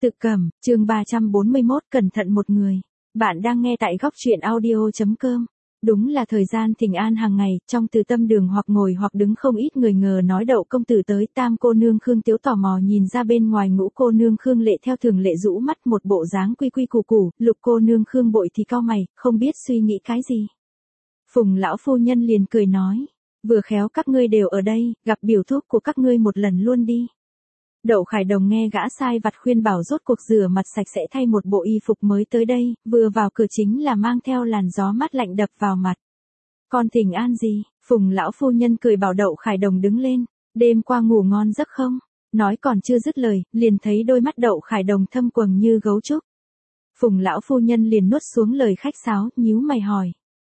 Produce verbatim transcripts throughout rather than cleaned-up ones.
Tự Cẩm, chương ba trăm bốn mươi mốt, cẩn thận một người. Bạn đang nghe tại góc truyện audio chấm com. Đúng là thời gian thỉnh an hàng ngày, trong từ tâm đường hoặc ngồi hoặc đứng không ít người ngờ nói Đậu công tử tới. Tam cô nương Khương Tiếu tò mò nhìn ra bên ngoài, Ngũ cô nương Khương Lệ theo thường lệ rũ mắt một bộ dáng quy quy củ củ, Lục cô nương Khương Bội thì cau mày, không biết suy nghĩ cái gì. Phùng lão phu nhân liền cười nói, vừa khéo các ngươi đều ở đây, gặp biểu thúc của các ngươi một lần luôn đi. Đậu Khải Đồng nghe gã sai vặt khuyên bảo rốt cuộc rửa mặt sạch sẽ thay một bộ y phục mới tới đây, vừa vào cửa chính là mang theo làn gió mát lạnh đập vào mặt. Con thỉnh an gì? Phùng lão phu nhân cười bảo Đậu Khải Đồng đứng lên, đêm qua ngủ ngon giấc không? Nói còn chưa dứt lời, liền thấy đôi mắt Đậu Khải Đồng thâm quầng như gấu trúc. Phùng lão phu nhân liền nuốt xuống lời khách sáo, nhíu mày hỏi.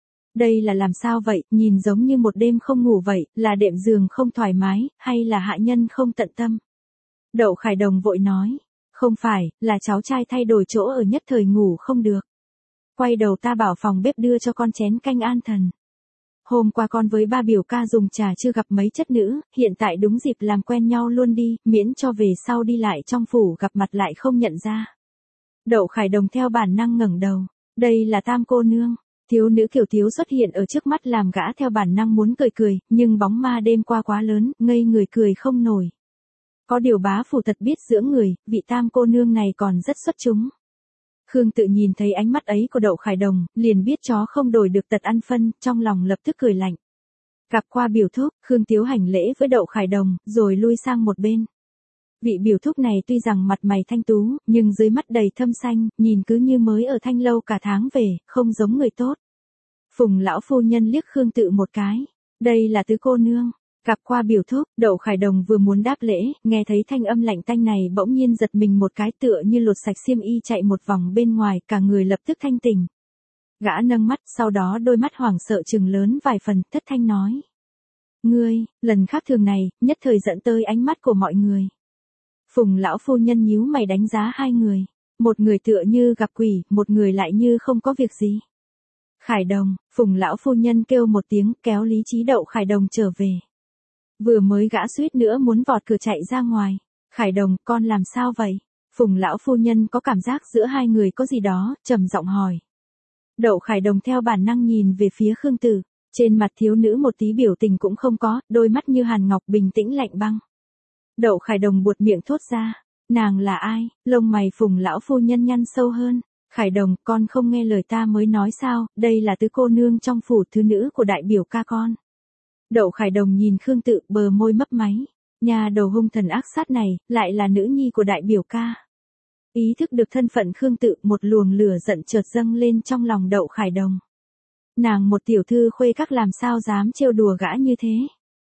Đây là làm sao vậy, nhìn giống như một đêm không ngủ vậy, là đệm giường không thoải mái, hay là hạ nhân không tận tâm? Đậu Khải Đồng vội nói, không phải, là cháu trai thay đổi chỗ ở nhất thời ngủ không được. Quay đầu ta bảo phòng bếp đưa cho con chén canh an thần. Hôm qua con với ba biểu ca dùng trà chưa gặp mấy chất nữ, hiện tại đúng dịp làm quen nhau luôn đi, miễn cho về sau đi lại trong phủ gặp mặt lại không nhận ra. Đậu Khải Đồng theo bản năng ngẩng đầu, đây là Tam cô nương. Thiếu nữ Kiều Thiếu xuất hiện ở trước mắt làm gã theo bản năng muốn cười cười, nhưng bóng ma đêm qua quá lớn, ngây người cười không nổi. Có điều bá phủ thật biết dưỡng người, vị Tam cô nương này còn rất xuất chúng. Khương Tự nhìn thấy ánh mắt ấy của Đậu Khải Đồng, liền biết chó không đổi được tật ăn phân, trong lòng lập tức cười lạnh. Gặp qua biểu thúc, Khương Tiếu hành lễ với Đậu Khải Đồng, rồi lui sang một bên. Vị biểu thúc này tuy rằng mặt mày thanh tú, nhưng dưới mắt đầy thâm xanh, nhìn cứ như mới ở Thanh Lâu cả tháng về, không giống người tốt. Phùng lão phu nhân liếc Khương Tự một cái, đây là tứ cô nương. Gặp qua biểu thúc, Đậu Khải Đồng vừa muốn đáp lễ, nghe thấy thanh âm lạnh tanh này bỗng nhiên giật mình một cái tựa như lột sạch xiêm y chạy một vòng bên ngoài, cả người lập tức thanh tỉnh. Gã nâng mắt, sau đó đôi mắt hoảng sợ trừng lớn vài phần, thất thanh nói. Ngươi, lần khác thường này, nhất thời dẫn tới ánh mắt của mọi người. Phùng lão phu nhân nhíu mày đánh giá hai người, một người tựa như gặp quỷ, một người lại như không có việc gì. Khải Đồng, Phùng lão phu nhân kêu một tiếng kéo lý trí Đậu Khải Đồng trở về. Vừa mới gã suýt nữa muốn vọt cửa chạy ra ngoài. Khải Đồng, con làm sao vậy? Phùng lão phu nhân có cảm giác giữa hai người có gì đó, trầm giọng hỏi. Đậu Khải Đồng theo bản năng nhìn về phía Khương Tử, trên mặt thiếu nữ một tí biểu tình cũng không có, đôi mắt như hàn ngọc bình tĩnh lạnh băng. Đậu Khải Đồng buột miệng thốt ra, nàng là ai? Lông mày Phùng lão phu nhân nhăn sâu hơn. Khải Đồng, con không nghe lời ta mới nói sao, đây là tứ cô nương trong phủ thứ nữ của đại biểu ca con. Đậu Khải Đồng nhìn Khương Tự, bờ môi mấp máy, nhà đầu hung thần ác sát này, lại là nữ nhi của đại biểu ca. Ý thức được thân phận Khương Tự, một luồng lửa giận chợt dâng lên trong lòng Đậu Khải Đồng. Nàng một tiểu thư khuê các làm sao dám trêu đùa gã như thế.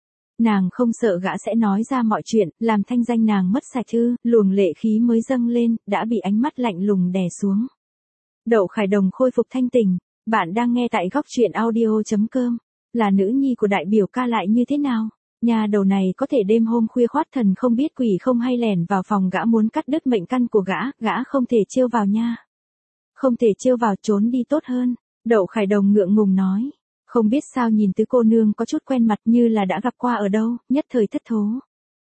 Nàng không sợ gã sẽ nói ra mọi chuyện, làm thanh danh nàng mất sạch ư? Luồng lệ khí mới dâng lên, đã bị ánh mắt lạnh lùng đè xuống. Đậu Khải Đồng khôi phục thanh tỉnh, bạn đang nghe tại góc truyện audio chấm com. Là nữ nhi của đại biểu ca lại như thế nào? Nhà đầu này có thể đêm hôm khuya khoát thần không biết quỷ không hay lẻn vào phòng gã muốn cắt đứt mệnh căn của gã, gã không thể trêu vào nha. Không thể trêu vào, trốn đi tốt hơn. Đậu Khải Đồng ngượng ngùng nói. Không biết sao nhìn tứ cô nương có chút quen mặt như là đã gặp qua ở đâu, nhất thời thất thố.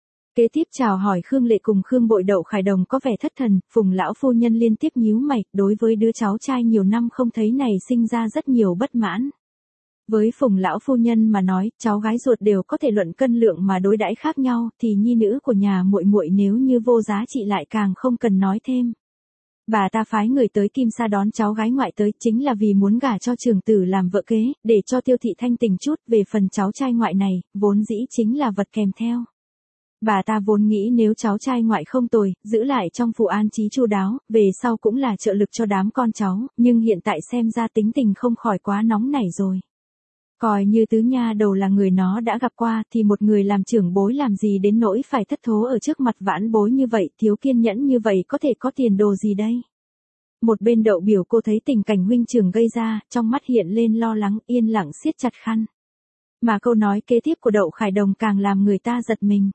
Kế tiếp chào hỏi Khương Lệ cùng Khương Bội. Đậu Khải Đồng có vẻ thất thần, Phùng lão phu nhân liên tiếp nhíu mày, đối với đứa cháu trai nhiều năm không thấy này sinh ra rất nhiều bất mãn. Với Phùng lão phu nhân mà nói, cháu gái ruột đều có thể luận cân lượng mà đối đãi khác nhau, thì nhi nữ của nhà muội muội nếu như vô giá trị lại càng không cần nói thêm. Bà ta phái người tới Kim Sa đón cháu gái ngoại tới chính là vì muốn gả cho trưởng tử làm vợ kế, để cho Tiêu thị thanh tình chút. Về phần cháu trai ngoại này, vốn dĩ chính là vật kèm theo. Bà ta vốn nghĩ nếu cháu trai ngoại không tồi, giữ lại trong phủ an trí chu đáo, về sau cũng là trợ lực cho đám con cháu, nhưng hiện tại xem ra tính tình không khỏi quá nóng nảy rồi. Coi như tứ nha đầu là người nó đã gặp qua, thì một người làm trưởng bối làm gì đến nỗi phải thất thố ở trước mặt vãn bối như vậy, thiếu kiên nhẫn như vậy có thể có tiền đồ gì đây? Một bên Đậu biểu cô thấy tình cảnh huynh trưởng gây ra, trong mắt hiện lên lo lắng, yên lặng siết chặt khăn. Mà câu nói kế tiếp của Đậu Khải Đồng càng làm người ta giật mình.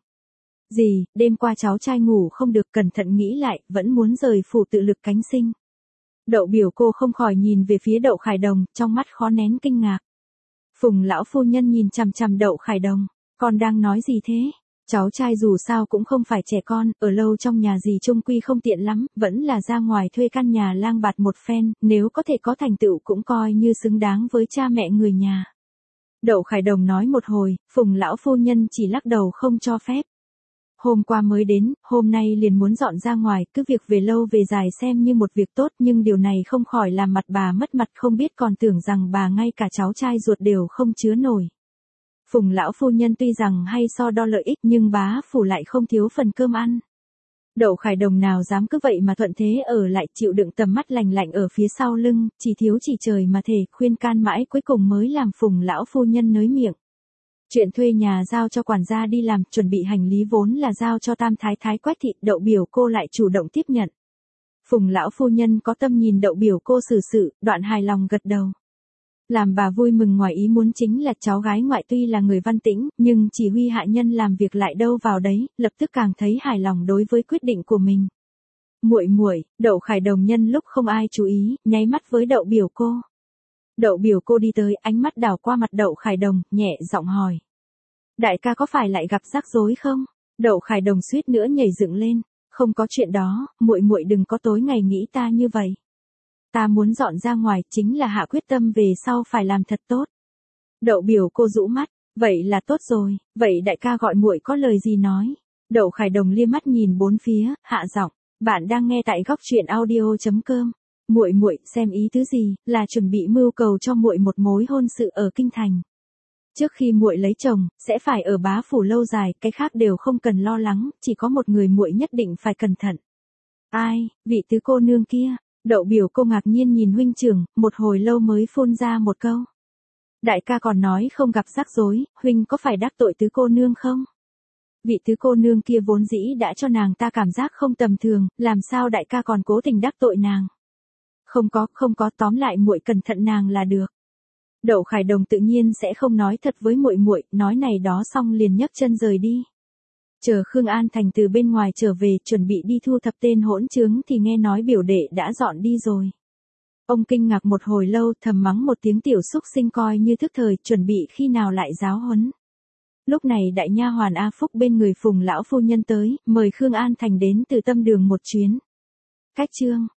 Gì, đêm qua cháu trai ngủ không được, cẩn thận nghĩ lại, vẫn muốn rời phủ tự lực cánh sinh. Đậu biểu cô không khỏi nhìn về phía Đậu Khải Đồng, trong mắt khó nén kinh ngạc. Phùng lão phu nhân nhìn chằm chằm Đậu Khải Đồng, con đang nói gì thế? Cháu trai dù sao cũng không phải trẻ con, ở lâu trong nhà gì chung quy không tiện lắm, vẫn là ra ngoài thuê căn nhà lang bạt một phen, nếu có thể có thành tựu cũng coi như xứng đáng với cha mẹ người nhà. Đậu Khải Đồng nói một hồi, Phùng lão phu nhân chỉ lắc đầu không cho phép. Hôm qua mới đến, hôm nay liền muốn dọn ra ngoài, cứ việc về lâu về dài xem như một việc tốt, nhưng điều này không khỏi làm mặt bà mất mặt, không biết còn tưởng rằng bà ngay cả cháu trai ruột đều không chứa nổi. Phùng lão phu nhân tuy rằng hay so đo lợi ích nhưng bá phủ lại không thiếu phần cơm ăn. Đậu Khải Đồng nào dám cứ vậy mà thuận thế ở lại, chịu đựng tầm mắt lạnh lạnh ở phía sau lưng, chỉ thiếu chỉ trời mà thể, khuyên can mãi cuối cùng mới làm Phùng lão phu nhân nới miệng. Chuyện thuê nhà giao cho quản gia đi làm, chuẩn bị hành lý vốn là giao cho tam thái thái Quách thị, Đậu biểu cô lại chủ động tiếp nhận. Phùng lão phu nhân có tâm nhìn Đậu biểu cô xử sự, đoạn hài lòng gật đầu. Làm bà vui mừng ngoài ý muốn chính là cháu gái ngoại tuy là người văn tĩnh, nhưng chỉ huy hạ nhân làm việc lại đâu vào đấy, lập tức càng thấy hài lòng đối với quyết định của mình. Muội muội, Đậu Khải Đồng nhân lúc không ai chú ý, nháy mắt với Đậu biểu cô. Đậu biểu cô đi tới, ánh mắt đảo qua mặt Đậu Khải Đồng, nhẹ giọng hỏi. Đại ca có phải lại gặp rắc rối không? Đậu Khải Đồng suýt nữa nhảy dựng lên. Không có chuyện đó, muội muội đừng có tối ngày nghĩ ta như vậy. Ta muốn dọn ra ngoài chính là hạ quyết tâm về sau phải làm thật tốt. Đậu biểu cô rũ mắt, vậy là tốt rồi, vậy đại ca gọi muội có lời gì nói? Đậu Khải Đồng liếc mắt nhìn bốn phía, hạ giọng, bạn đang nghe tại góc truyện audio chấm com. Muội muội xem ý tứ gì, là chuẩn bị mưu cầu cho muội một mối hôn sự ở kinh thành. Trước khi muội lấy chồng, sẽ phải ở bá phủ lâu dài, cái khác đều không cần lo lắng, chỉ có một người muội nhất định phải cẩn thận. Ai, vị tứ cô nương kia? Đậu biểu cô ngạc nhiên nhìn huynh trưởng, một hồi lâu mới phun ra một câu. Đại ca còn nói không gặp rắc rối, huynh có phải đắc tội tứ cô nương không? Vị tứ cô nương kia vốn dĩ đã cho nàng ta cảm giác không tầm thường, làm sao đại ca còn cố tình đắc tội nàng? Không có, không có, tóm lại muội cẩn thận nàng là được. Đậu Khải Đồng tự nhiên sẽ không nói thật với muội muội, nói này đó xong liền nhấc chân rời đi. Chờ Khương An Thành từ bên ngoài trở về, chuẩn bị đi thu thập tên hỗn trướng thì nghe nói biểu đệ đã dọn đi rồi. Ông kinh ngạc một hồi lâu, thầm mắng một tiếng tiểu xúc sinh coi như thức thời, chuẩn bị khi nào lại giáo huấn. Lúc này đại nha hoàn A Phúc bên người Phùng lão phu nhân tới, mời Khương An Thành đến từ Tâm Đường một chuyến. Cách chương